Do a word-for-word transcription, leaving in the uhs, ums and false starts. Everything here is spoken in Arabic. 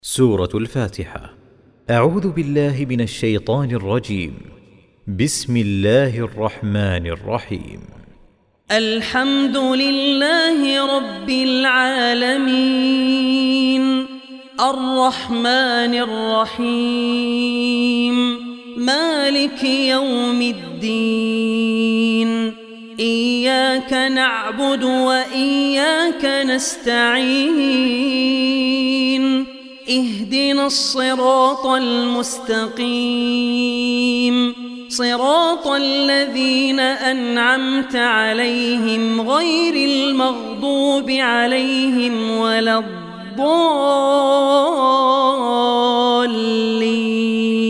سورة الفاتحة. أعوذ بالله من الشيطان الرجيم. بسم الله الرحمن الرحيم. الحمد لله رب العالمين، الرحمن الرحيم، مالك يوم الدين. إياك نعبد وإياك نستعين، اهدنا الصراط المستقيم، صراط الذين أنعمت عليهم غير المغضوب عليهم ولا الضالين.